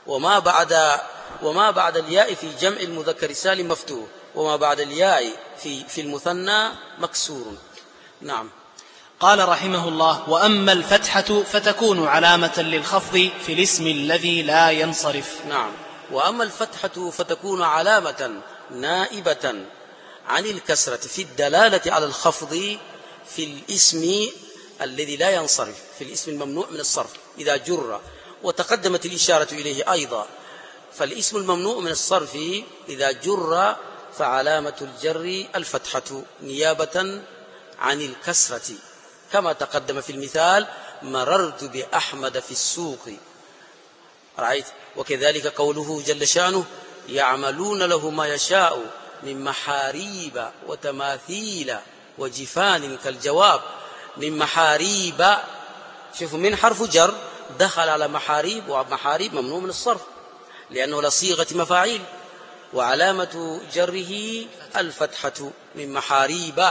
وما بعد الياء في جمع المذكر السالم مفتوح، وما بعد الياء في المثنى مكسور. نعم. قال رحمه الله: وأما الفتحة فتكون علامة للخفض في الاسم الذي لا ينصرف. نعم. وأما الفتحة فتكون علامة نائبة عن الكسرة في الدلالة على الخفض في الاسم الذي لا ينصرف، في الاسم الممنوع من الصرف إذا جر، وتقدمت الإشارة إليه أيضا. فالاسم الممنوع من الصرف إذا جر فعلامة الجر الفتحة نيابة عن الكسرة، كما تقدم في المثال مررت بأحمد في السوق، رأيت. وكذلك قوله جل شانه يعملون له ما يشاء من محاريب وتماثيل وجفان كالجواب. من محاريب، شوفوا من حرف جر دخل على محاريب، ومحاريب ممنوع من الصرف لأنه لصيغة مفاعيل، وعلامة جره الفتحة من محاريب،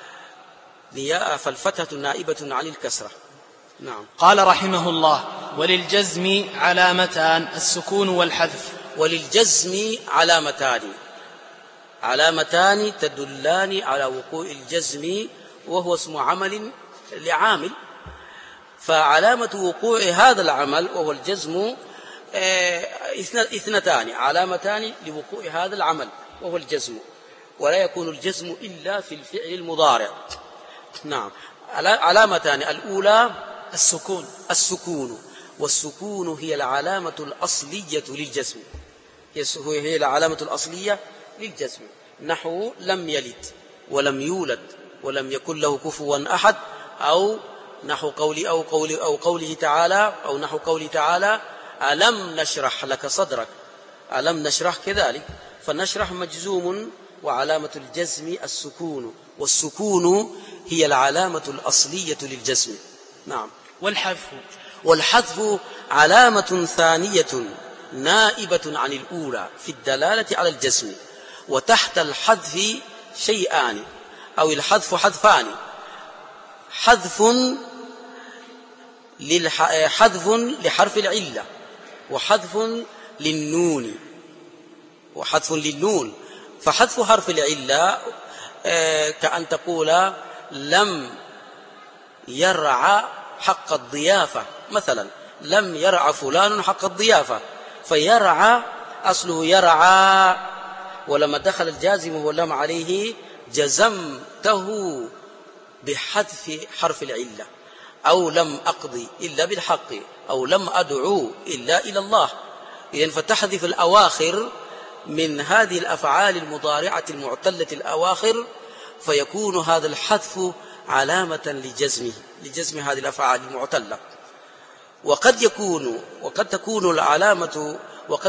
فالفتحة نائبة عن الكسرة. نعم. قال رحمه الله: وللجزم علامتان، السكون والحذف. وللجزم علامتان تدلان على وقوع الجزم، وهو اسم عمل لعامل. فعلامة وقوع هذا العمل وهو الجزم اثنتان، علامتان لوقوع هذا العمل وهو الجزم، ولا يكون الجزم إلا في الفعل المضارع. نعم. علامتان، الأولى السكون، والسكون هي العلامة الأصلية للجزم، هي العلامة الأصلية للجزم، نحو لم يلد ولم يولد ولم يكن له كفوا أحد، أو نحو قوله تعالى، أو نحو قوله تعالى ألم نشرح لك صدرك، ألم نشرح كذلك. فنشرح مجزوم وعلامة الجزم السكون، والسكون هي العلامة الأصلية للجزم. نعم. والحذف علامة ثانية نائبة عن الأولى في الدلالة على الجزم، وتحت الحذف شيئان، أو الحذف حذفان. حذف لحرف العلة، وحذف للنون، فحذف حرف العلة كأن تقول لم يرعى حق الضيافة مثلا، لم يرعى فلان حق الضيافة، فيرعى أصله يرعى، ولما دخل الجازم واللام عليه جزمته بحذف حرف العلة، أو لم أقضي إلا بالحق، أو لم أدعو إلا إلى الله. إذن فتحذف الأواخر من هذه الأفعال المضارعة المعتلة الأواخر، فيكون هذا الحذف علامة لجزم هذه الأفعال المعتلة. وقد تكون العلامة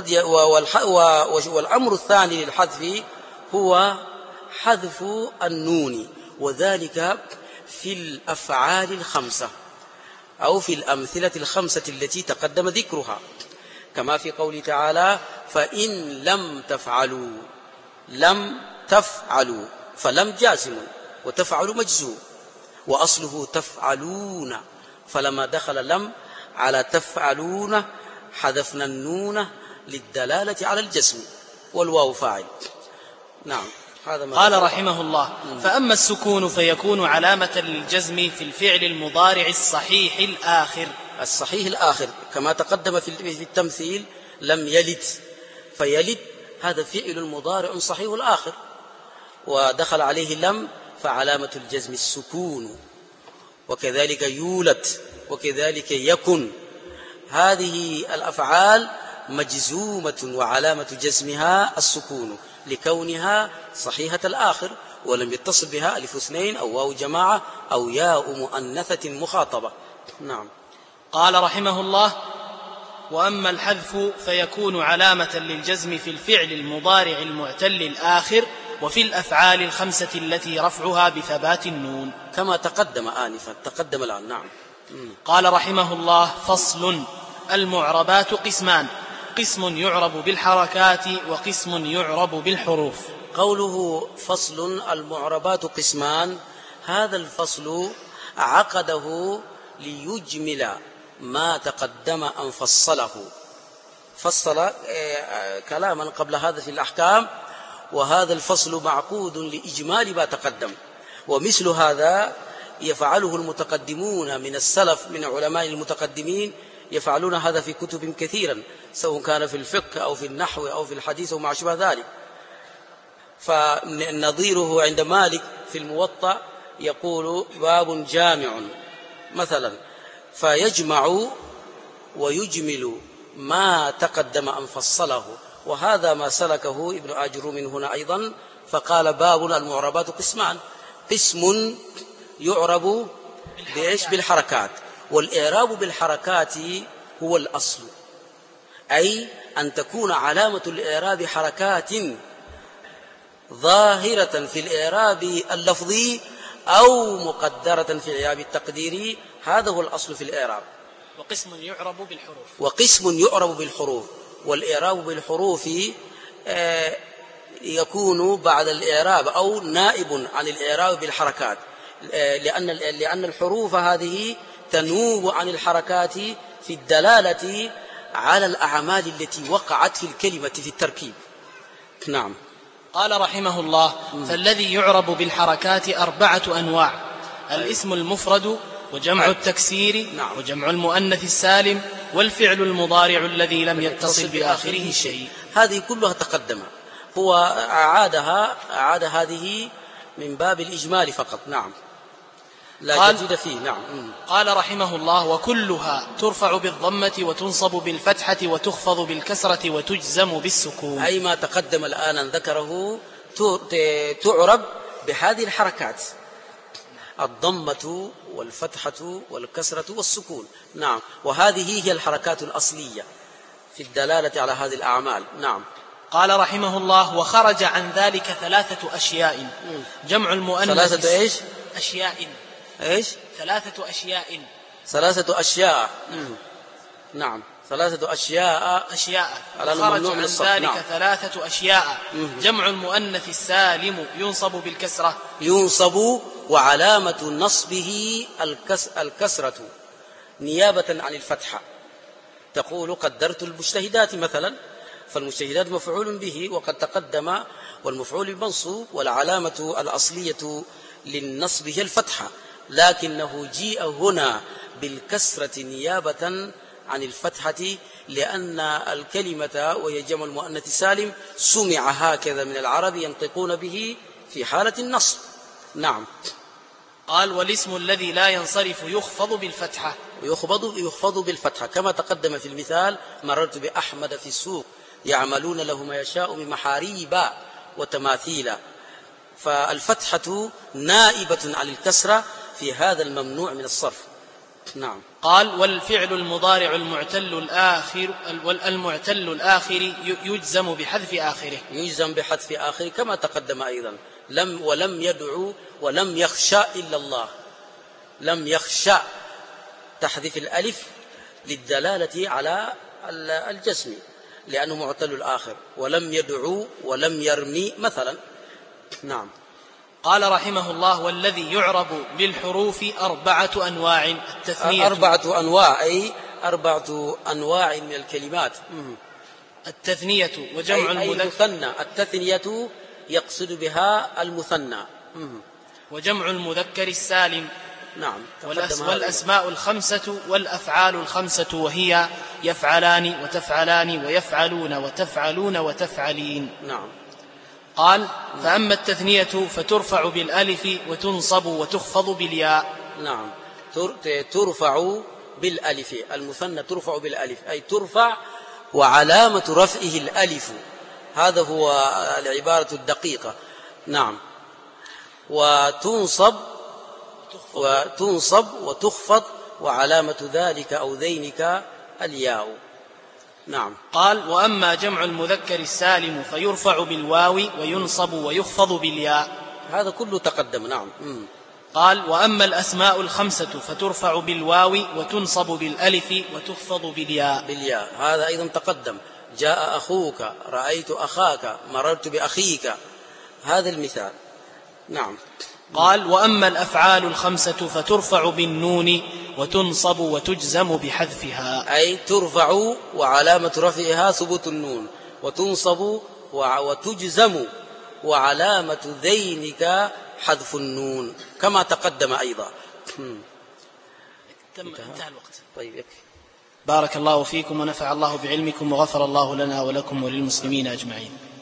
والأمر الثاني للحذف هو حذف النون، وذلك في الأفعال الخمسة أو في الأمثلة الخمسة التي تقدم ذكرها، كما في قوله تعالى فإن لم تفعلوا، فلم جازم وتفعل مجزوم، وأصله تفعلون، فلما دخل لم على تفعلون حذفنا النون للدلالة على الجزم، والواو فاعل. نعم. قال رحمه الله: فأما السكون فيكون علامة للجزم في الفعل المضارع الصحيح الآخر، كما تقدم في التمثيل لم يلد، فيلد هذا فعل مضارع صحيح الآخر، ودخل عليه لم، فعلامة الجزم السكون. وكذلك يولد، وكذلك يكن، هذه الأفعال مجزومة وعلامة جزمها السكون لكونها صحيحة الآخر، ولم يتصل بها ألف اثنين أو واو جماعة أو ياء مؤنثة مخاطبة. نعم. قال رحمه الله: وأما الحذف فيكون علامة للجزم في الفعل المضارع المعتل الآخر، وفي الأفعال الخمسة التي رفعها بثبات النون، كما تقدم آنفا، تقدم الآن. نعم. قال رحمه الله: فصل: المعربات قسمان، قسم يعرب بالحركات وقسم يعرب بالحروف. قوله فصل: المعربات قسمان، هذا الفصل عقده ليجمل ما تقدم أن فصل كلاما قبل هذا في الأحكام، وهذا الفصل معقود لإجمال ما تقدم. ومثل هذا يفعله المتقدمون من السلف من علماء المتقدمين، يفعلون هذا في كتب كثيرا، سواء كان في الفقه أو في النحو أو في الحديث وما شابه ذلك. فنظيره عند مالك في الموطأ يقول باب جامع مثلا، فيجمع ويجمل ما تقدم أن فصله، وهذا ما سلكه ابن أجروم هنا أيضا، فقال باب المعربات قسمان، قسم يعرب بالحركات، والإعراب بالحركات هو الأصل، أي أن تكون علامة الإعراب حركات ظاهرة في الإعراب اللفظي أو مقدرة في الإعراب التقديري، هذا هو الأصل في الإعراب. وقسم يعرب بالحروف، والإعراب بالحروف يكون بعد الإعراب أو نائب عن الإعراب بالحركات، لأن الحروف هذه تنوب عن الحركات في الدلالة على الأعمال التي وقعت في الكلمة في التركيب. نعم. قال رحمه الله: فالذي يعرب بالحركات 4 أنواع: الاسم المفرد، وجمع التكسير، وجمع المؤنث السالم، والفعل المضارع الذي لم يتصل بآخره شيء. هذه كلها تقدم، هو أعاد هذه من باب الإجمال فقط. نعم، لا جديد فيه. نعم. قال رحمه الله: وكلها ترفع بالضمة وتنصب بالفتحة وتخفض بالكسرة وتجزم بالسكون. أي ما تقدم الآن ذكره تعرب بهذه الحركات: الضمة والفتحة والكسرة والسكون. نعم. وهذه هي الحركات الأصلية في الدلالة على هذه الأعمال. نعم. قال رحمه الله: وخرج عن ذلك 3 أشياء: جمع المؤنث 3 إيش؟ أشياء. إيش؟ 3 أشياء. 3 أشياء. نعم، 3 أشياء. خرج عن ذلك 3 أشياء: جمع المؤنث السالم ينصب بالكسرة. ينصب وعلامة نصبه الكسرة نيابة عن الفتحة. تقول قدرت المجتهدات مثلا، فالمجتهدات مفعول به وقد تقدم، والمفعول منصوب، والعلامة الأصلية للنصب هي الفتحة، لكنه جيء هنا بالكسرة نيابة عن الفتحة لأن الكلمة وهي جمع المؤنث السالم سمع هكذا من العرب ينطقون به في حالة النصب. نعم. قال والاسم الذي لا ينصرف يخفض بالفتحة. يخفض بالفتحة كما تقدم في المثال: مررت بأحمد في السوق يعملون له ما يشاء من محاريب وتماثيل. فالفتحة نائبة عن الكسرة في هذا الممنوع من الصرف. نعم. قال والفعل المضارع المعتل الآخر يجزم بحذف آخره. يجزم بحذف آخره كما تقدم أيضا: ولم يدعو ولم يخشى إلا الله. لم يخشى تحذف الألف للدلالة على الجسم لأنه معتل الآخر. ولم يدعو ولم يرمي مثلا. نعم. قال رحمه الله والذي يعرب بالحروف 4 أنواع: التثنية 4 أنواع، أي 4 أنواع من الكلمات. التثنية وجمع المثنى. التثنية يقصد بها المثنى. وجمع المذكر السالم. نعم. والأسماء 5 والأفعال 5 وهي يفعلان وتفعلان ويفعلون وتفعلون وتفعلين. نعم. قال فأما التثنية فترفع بالألف وتنصب وتخفض بالياء. نعم. ترفع بالألف. المثنى ترفع بالألف، أي ترفع وعلامة رفعه الألف. هذا هو العبارة الدقيقة. نعم. وتنصب وتخفض وعلامة ذلك أو ذينك الياء. نعم. قال وأما جمع المذكر السالم فيرفع بالواو وينصب ويخفض بالياء. هذا كله تقدم. نعم. قال وأما الأسماء 5 فترفع بالواو وتنصب بالألف وتخفض بالياء. هذا أيضا تقدم: جاء أخوك، رأيت أخاك، مررت بأخيك. هذا المثال. نعم. قال وأما الأفعال 5 فترفع بالنون وتنصب وتجزم بحذفها، أي ترفع وعلامة رفعها ثبوت النون، وتنصب وتجزم وعلامة ذينك حذف النون كما تقدم أيضا. انتهى الوقت. طيب يكفي. بارك الله فيكم ونفع الله بعلمكم وغفر الله لنا ولكم وللمسلمين أجمعين.